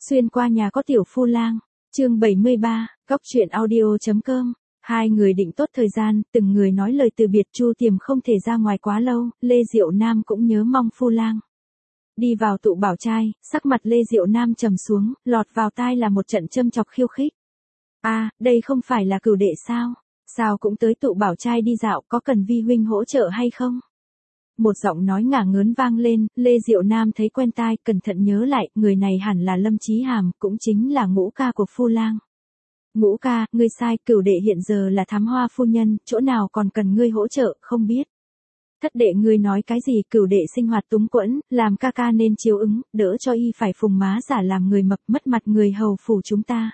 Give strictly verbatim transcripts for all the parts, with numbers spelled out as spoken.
Xuyên qua nhà có tiểu phu lang, chương bảy mươi ba, góc truyện audio.com. Hai người định tốt thời gian, từng người nói lời từ biệt. Chu Tiềm không thể ra ngoài quá lâu, Lê Diệu Nam cũng nhớ mong phu lang. Đi vào tụ bảo trai, sắc mặt Lê Diệu Nam trầm xuống, lọt vào tai là một trận châm chọc khiêu khích. A, à, đây không phải là Cửu đệ sao? Sao cũng tới tụ bảo trai đi dạo, có cần vi huynh hỗ trợ hay không? Một giọng nói ngả ngớn vang lên, Lê Diệu Nam thấy quen tai, cẩn thận nhớ lại, người này hẳn là Lâm Chí Hàm, cũng chính là ngũ ca của phu lang. Ngũ ca, ngươi sai, Cửu đệ hiện giờ là thám hoa phu nhân, chỗ nào còn cần ngươi hỗ trợ, không biết. Thất đệ ngươi nói cái gì? Cửu đệ sinh hoạt túng quẫn, làm ca ca nên chiếu ứng, đỡ cho y phải phùng má giả làm người mập, mất mặt người hầu phủ chúng ta.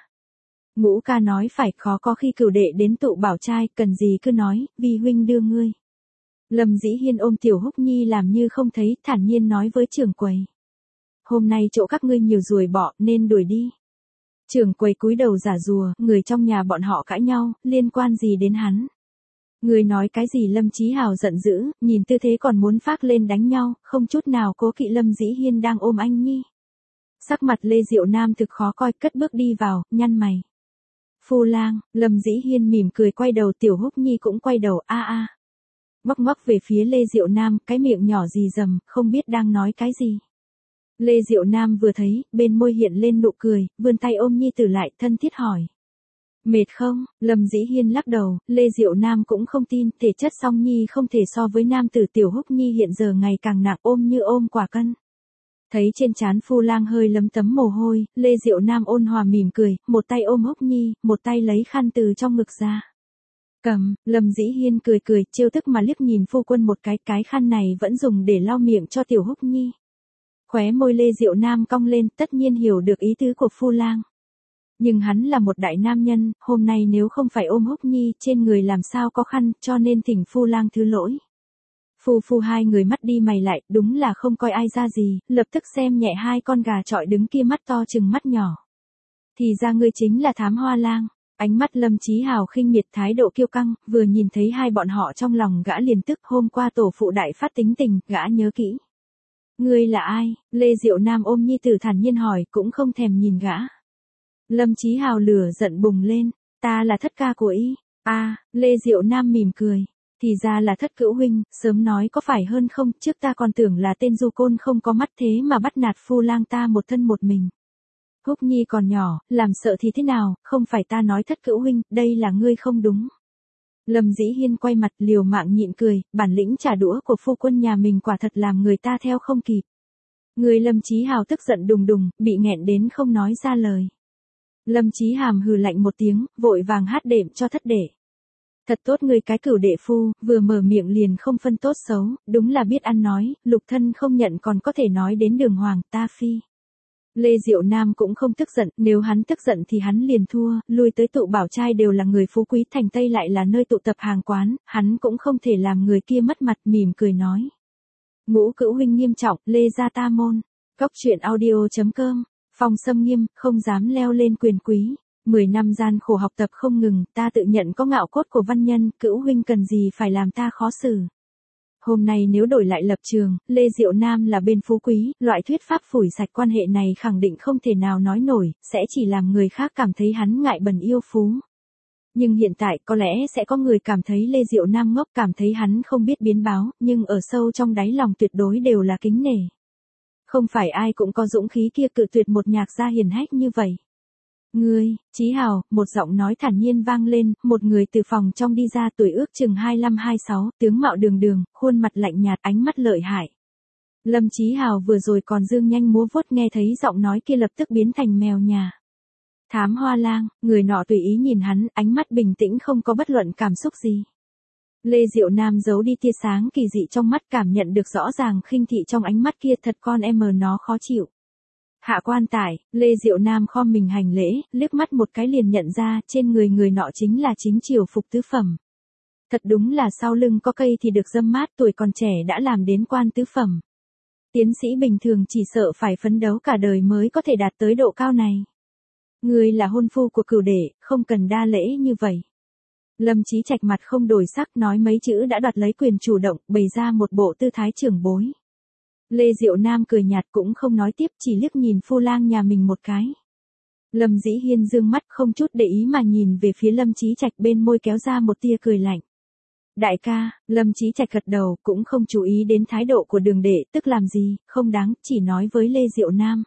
Ngũ ca nói phải, khó có khi Cửu đệ đến tụ bảo trai, cần gì cứ nói, vi huynh đưa ngươi. Lâm Dĩ Hiên ôm Tiểu Húc Nhi làm như không thấy, thản nhiên nói với trưởng quầy. Hôm nay chỗ các ngươi nhiều ruồi bọ, nên đuổi đi. Trưởng quầy cúi đầu giả rùa, người trong nhà bọn họ cãi nhau, liên quan gì đến hắn? Người nói cái gì? Lâm Chí Hào giận dữ, nhìn tư thế còn muốn phác lên đánh nhau, không chút nào cố kỵ Lâm Dĩ Hiên đang ôm anh Nhi. Sắc mặt Lê Diệu Nam thực khó coi, cất bước đi vào, nhăn mày. Phu lang, Lâm Dĩ Hiên mỉm cười quay đầu, Tiểu Húc Nhi cũng quay đầu, a a. Ngoắc ngoắc về phía Lê Diệu Nam, cái miệng nhỏ rì rầm, không biết đang nói cái gì. Lê Diệu Nam vừa thấy, bên môi hiện lên nụ cười, vươn tay ôm Nhi Tử lại, thân thiết hỏi. Mệt không? Lâm Dĩ Hiên lắc đầu, Lê Diệu Nam cũng không tin, thể chất Song Nhi không thể so với nam tử. Tiểu Húc Nhi hiện giờ ngày càng nặng, ôm như ôm quả cân. Thấy trên trán phu lang hơi lấm tấm mồ hôi, Lê Diệu Nam ôn hòa mỉm cười, một tay ôm Húc Nhi, một tay lấy khăn từ trong ngực ra. Cầm, Lâm Dĩ Hiên cười cười, trêu tức mà liếc nhìn phu quân một cái, cái khăn này vẫn dùng để lau miệng cho Tiểu Húc Nhi. Khóe môi Lê Diệu Nam cong lên, tất nhiên hiểu được ý tứ của phu lang. Nhưng hắn là một đại nam nhân, hôm nay nếu không phải ôm Húc Nhi, trên người làm sao có khăn, cho nên thỉnh phu lang thứ lỗi. Phu phu hai người mắt đi mày lại, đúng là không coi ai ra gì, lập tức xem nhẹ hai con gà trọi đứng kia mắt to chừng mắt nhỏ. Thì ra ngươi chính là thám hoa lang. Ánh mắt Lâm Chí Hào khinh miệt, thái độ kiêu căng, vừa nhìn thấy hai bọn họ trong lòng gã liền tức. Hôm qua tổ phụ đại phát tính tình, gã nhớ kỹ. Ngươi là ai? Lê Diệu Nam ôm Nhi Tử thản nhiên hỏi, cũng không thèm nhìn gã. Lâm Chí Hào lửa giận bùng lên, ta là thất ca của y. A, à, Lê Diệu Nam mỉm cười, thì ra là thất cữu huynh, sớm nói có phải hơn không, trước ta còn tưởng là tên du côn không có mắt thế mà bắt nạt phu lang ta một thân một mình. Húc Nhi còn nhỏ, làm sợ thì thế nào, không phải ta nói thất cữu huynh, đây là ngươi không đúng. Lâm Dĩ Hiên quay mặt liều mạng nhịn cười, bản lĩnh trả đũa của phu quân nhà mình quả thật làm người ta theo không kịp. Người Lâm Chí Hào tức giận đùng đùng, bị nghẹn đến không nói ra lời. Lâm Chí Hàm hừ lạnh một tiếng, vội vàng hát đệm cho thất đệ. Thật tốt ngươi cái Cửu đệ phu, vừa mở miệng liền không phân tốt xấu, đúng là biết ăn nói, lục thân không nhận còn có thể nói đến đường hoàng, ta phi. Lê Diệu Nam cũng không tức giận, nếu hắn tức giận thì hắn liền thua, lui tới tụ bảo trai đều là người phú quý, thành Tây lại là nơi tụ tập hàng quán, hắn cũng không thể làm người kia mất mặt, mỉm cười nói. Ngũ cữu huynh nghiêm trọng, Lê gia ta môn. Góc truyện audio.com. Phong Sâm Nghiêm, không dám leo lên quyền quý. Mười năm gian khổ học tập không ngừng, ta tự nhận có ngạo cốt của văn nhân, cữu huynh cần gì phải làm ta khó xử. Hôm nay nếu đổi lại lập trường, Lê Diệu Nam là bên phú quý, loại thuyết pháp phủi sạch quan hệ này khẳng định không thể nào nói nổi, sẽ chỉ làm người khác cảm thấy hắn ngại bần yêu phú. Nhưng hiện tại có lẽ sẽ có người cảm thấy Lê Diệu Nam ngốc, cảm thấy hắn không biết biến báo, nhưng ở sâu trong đáy lòng tuyệt đối đều là kính nể. Không phải ai cũng có dũng khí kia cự tuyệt một nhạc gia hiền hách như vậy. Ngươi, Chí Hào, một giọng nói thản nhiên vang lên, một người từ phòng trong đi ra, tuổi ước chừng hai lăm hai sáu, tướng mạo đường đường, khuôn mặt lạnh nhạt, ánh mắt lợi hại. Lâm Chí Hào vừa rồi còn dương nhanh múa vuốt, nghe thấy giọng nói kia lập tức biến thành mèo nhà. Thám hoa lang, người nọ tùy ý nhìn hắn, ánh mắt bình tĩnh không có bất luận cảm xúc gì. Lê Diệu Nam giấu đi tia sáng kỳ dị trong mắt, cảm nhận được rõ ràng khinh thị trong ánh mắt kia, thật con em mờ nó khó chịu. Hạ quan tải, Lê Diệu Nam khom mình hành lễ, liếc mắt một cái liền nhận ra, trên người người nọ chính là chính triều phục tứ phẩm. Thật đúng là sau lưng có cây thì được râm mát, tuổi còn trẻ đã làm đến quan tứ phẩm. Tiến sĩ bình thường chỉ sợ phải phấn đấu cả đời mới có thể đạt tới độ cao này. Người là hôn phu của Cửu đệ, không cần đa lễ như vậy. Lâm Chí Trạch mặt không đổi sắc, nói mấy chữ đã đoạt lấy quyền chủ động, bày ra một bộ tư thái trưởng bối. Lê Diệu Nam cười nhạt cũng không nói tiếp, chỉ liếc nhìn phu lang nhà mình một cái. Lâm Dĩ Hiên dương mắt không chút để ý mà nhìn về phía Lâm Chí Trạch, bên môi kéo ra một tia cười lạnh. Đại ca, Lâm Chí Trạch gật đầu, cũng không chú ý đến thái độ của Đường đệ, tức làm gì, không đáng, chỉ nói với Lê Diệu Nam.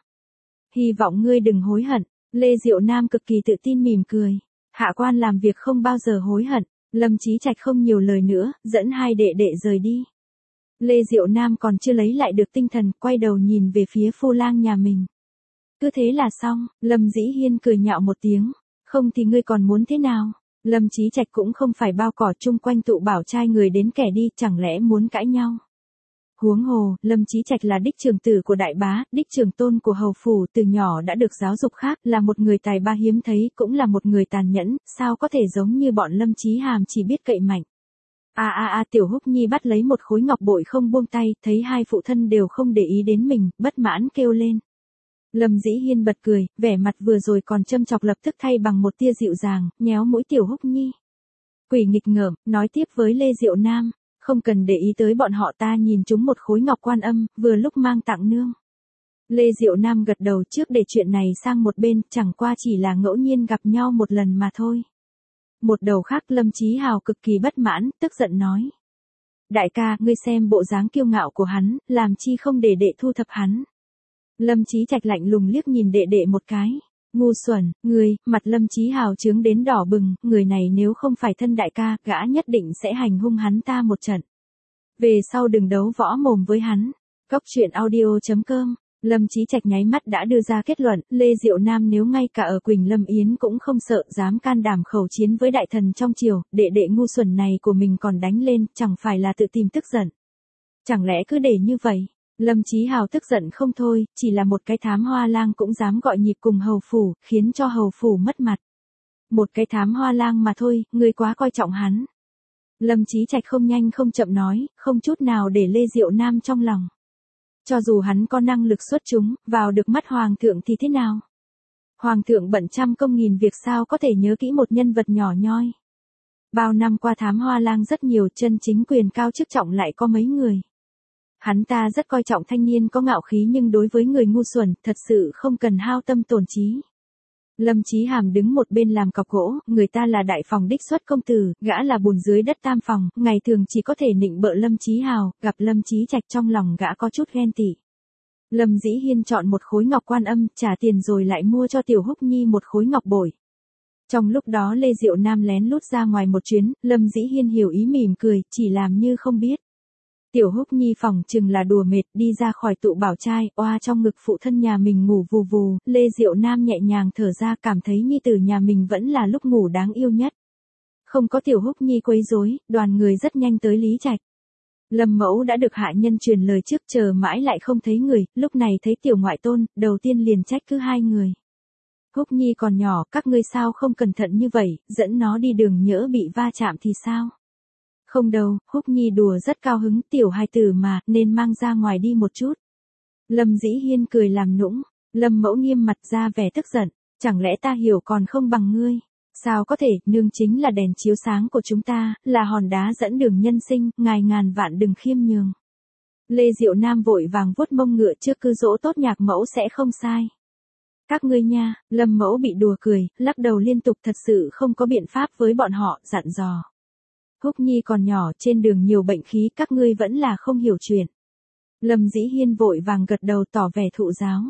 Hy vọng ngươi đừng hối hận. Lê Diệu Nam cực kỳ tự tin mỉm cười. Hạ quan làm việc không bao giờ hối hận. Lâm Chí Trạch không nhiều lời nữa, dẫn hai đệ đệ rời đi. Lê Diệu Nam còn chưa lấy lại được tinh thần, quay đầu nhìn về phía phu lang nhà mình. Cứ thế là xong. Lâm Dĩ Hiên cười nhạo một tiếng. Không thì ngươi còn muốn thế nào? Lâm Chí Trạch cũng không phải bao cỏ, chung quanh tụ bảo trai người đến kẻ đi, chẳng lẽ muốn cãi nhau? Huống hồ, Lâm Chí Trạch là đích trưởng tử của đại bá, đích trưởng tôn của hầu phủ, từ nhỏ đã được giáo dục khác, là một người tài ba hiếm thấy, cũng là một người tàn nhẫn, sao có thể giống như bọn Lâm Chí Hàm chỉ biết cậy mạnh. A a a, Tiểu Húc Nhi bắt lấy một khối ngọc bội không buông tay, thấy hai phụ thân đều không để ý đến mình, bất mãn kêu lên. Lâm Dĩ Hiên bật cười, vẻ mặt vừa rồi còn châm chọc lập tức thay bằng một tia dịu dàng, nhéo mũi Tiểu Húc Nhi. Quỷ nghịch ngợm, nói tiếp với Lê Diệu Nam. Không cần để ý tới bọn họ, ta nhìn chúng một khối ngọc quan âm, vừa lúc mang tặng nương. Lê Diệu Nam gật đầu, trước để chuyện này sang một bên, chẳng qua chỉ là ngẫu nhiên gặp nhau một lần mà thôi. Một đầu khác, Lâm Chí Hào cực kỳ bất mãn, tức giận nói. Đại ca, ngươi xem bộ dáng kiêu ngạo của hắn, làm chi không để đệ thu thập hắn. Lâm Chí Trạch lạnh lùng liếc nhìn đệ đệ một cái. Ngu xuẩn, người, mặt Lâm Chí Hào trướng đến đỏ bừng, người này nếu không phải thân đại ca, gã nhất định sẽ hành hung hắn ta một trận. Về sau đừng đấu võ mồm với hắn. Góc truyện audio chấm com. Lâm Chí Trạch nháy mắt đã đưa ra kết luận, Lê Diệu Nam nếu ngay cả ở Quỳnh Lâm Yến cũng không sợ, dám can đảm khẩu chiến với đại thần trong triều, đệ đệ ngu xuẩn này của mình còn đánh lên, chẳng phải là tự tìm tức giận. Chẳng lẽ cứ để như vậy? Lâm Chí Hào tức giận không thôi, chỉ là một cái thám hoa lang cũng dám gọi nhịp cùng hầu phủ, khiến cho hầu phủ mất mặt. Một cái thám hoa lang mà thôi, ngươi quá coi trọng hắn. Lâm Chí Trạch không nhanh không chậm nói, không chút nào để Lê Diệu Nam trong lòng. Cho dù hắn có năng lực xuất chúng, vào được mắt hoàng thượng thì thế nào? Hoàng thượng bận trăm công nghìn việc sao có thể nhớ kỹ một nhân vật nhỏ nhoi. Bao năm qua thám hoa lang rất nhiều, chân chính quyền cao chức trọng lại có mấy người. Hắn ta rất coi trọng thanh niên có ngạo khí, nhưng đối với người ngu xuẩn, thật sự không cần hao tâm tổn trí. Lâm Chí Hàm đứng một bên làm cọc gỗ, người ta là đại phòng đích xuất công tử, gã là bùn dưới đất tam phòng, ngày thường chỉ có thể nịnh bợ Lâm Chí Hào, gặp Lâm Chí Trạch trong lòng gã có chút ghen tị. Lâm Dĩ Hiên chọn một khối ngọc quan âm, trả tiền rồi lại mua cho Tiểu Húc Nhi một khối ngọc bội. Trong lúc đó Lê Diệu Nam lén lút ra ngoài một chuyến, Lâm Dĩ Hiên hiểu ý mỉm cười, chỉ làm như không biết. Tiểu Húc Nhi phỏng chừng là đùa mệt, đi ra khỏi tụ bảo trai, oa trong ngực phụ thân nhà mình ngủ vù vù, Lê Diệu Nam nhẹ nhàng thở ra, cảm thấy nhi tử nhà mình vẫn là lúc ngủ đáng yêu nhất. Không có Tiểu Húc Nhi quấy rối, đoàn người rất nhanh tới Lý Trạch. Lâm Mẫu đã được hạ nhân truyền lời trước, chờ mãi lại không thấy người, lúc này thấy tiểu ngoại tôn, đầu tiên liền trách cứ hai người. Húc Nhi còn nhỏ, các ngươi sao không cẩn thận như vậy, dẫn nó đi đường nhỡ bị va chạm thì sao? Không đâu, Húc Nhi đùa rất cao hứng, tiểu hài tử mà, nên mang ra ngoài đi một chút. Lâm Dĩ Hiên cười làm nũng, Lâm Mẫu nghiêm mặt ra vẻ tức giận, chẳng lẽ ta hiểu còn không bằng ngươi? Sao có thể, nương chính là đèn chiếu sáng của chúng ta, là hòn đá dẫn đường nhân sinh, ngài ngàn vạn đừng khiêm nhường. Lê Diệu Nam vội vàng vuốt mông ngựa, trước cứ dỗ tốt nhạc mẫu sẽ không sai. Các ngươi nha, Lâm Mẫu bị đùa cười, lắc đầu liên tục, thật sự không có biện pháp với bọn họ, dặn dò. Húc Nhi còn nhỏ, trên đường nhiều bệnh khí, các ngươi vẫn là không hiểu chuyện. Lâm Dĩ Hiên vội vàng gật đầu tỏ vẻ thụ giáo.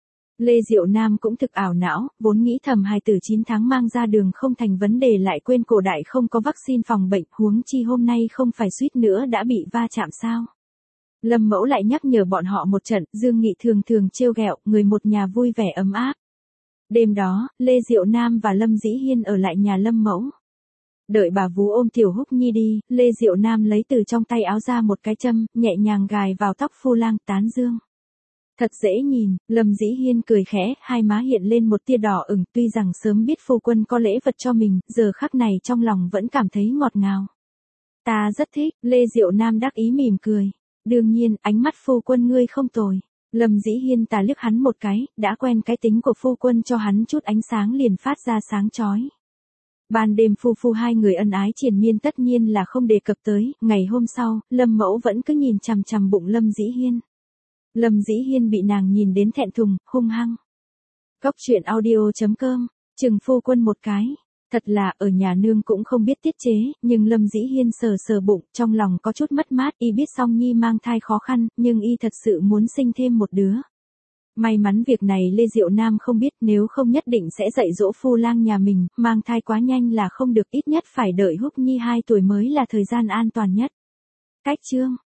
Lê Diệu Nam cũng thực ảo não, vốn nghĩ thầm hài tử chín tháng mang ra đường không thành vấn đề, lại quên cổ đại không có vaccine phòng bệnh, huống chi hôm nay không phải suýt nữa đã bị va chạm sao. Lâm Mẫu lại nhắc nhở bọn họ một trận, Dương Nghị thường thường trêu ghẹo, người một nhà vui vẻ ấm áp. Đêm đó, Lê Diệu Nam và Lâm Dĩ Hiên ở lại nhà Lâm Mẫu. Đợi bà vú ôm Tiểu Húc Nhi đi, Lê Diệu Nam lấy từ trong tay áo ra một cái châm, nhẹ nhàng gài vào tóc phu lang, tán dương. Thật dễ nhìn, Lâm Dĩ Hiên cười khẽ, hai má hiện lên một tia đỏ ửng, tuy rằng sớm biết phu quân có lễ vật cho mình, giờ khắc này trong lòng vẫn cảm thấy ngọt ngào. Ta rất thích, Lê Diệu Nam đắc ý mỉm cười. Đương nhiên, ánh mắt phu quân ngươi không tồi. Lâm Dĩ Hiên tà liếc hắn một cái, đã quen cái tính của phu quân, cho hắn chút ánh sáng liền phát ra sáng chói. Ban đêm phu phu hai người ân ái triền miên tất nhiên là không đề cập tới, ngày hôm sau, Lâm Mẫu vẫn cứ nhìn chằm chằm bụng Lâm Dĩ Hiên. Lâm Dĩ Hiên bị nàng nhìn đến thẹn thùng, hung hăng. Cốc truyện audio chấm com, chừng phu quân một cái. Thật là ở nhà nương cũng không biết tiết chế, nhưng Lâm Dĩ Hiên sờ sờ bụng, trong lòng có chút mất mát, y biết Song Nhi mang thai khó khăn, nhưng y thật sự muốn sinh thêm một đứa. May mắn việc này Lê Diệu Nam không biết, nếu không nhất định sẽ dạy dỗ phu lang nhà mình, mang thai quá nhanh là không được, ít nhất phải đợi Húc Nhi hai tuổi mới là thời gian an toàn nhất. Cách chương